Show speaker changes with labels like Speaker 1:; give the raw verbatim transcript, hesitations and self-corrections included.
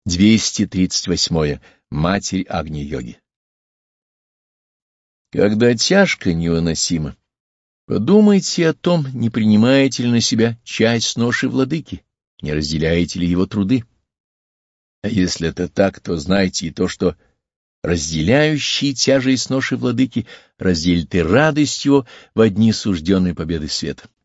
Speaker 1: двести тридцать восьмое. Матерь Агни-йоги. Когда тяжко невыносимо, подумайте о том, не принимаете ли на себя часть ноши владыки, не разделяете ли его труды. А если это так, то знайте и то, что разделяющие тяжесть ноши владыки разделит и радость его во дни сужденной победы света.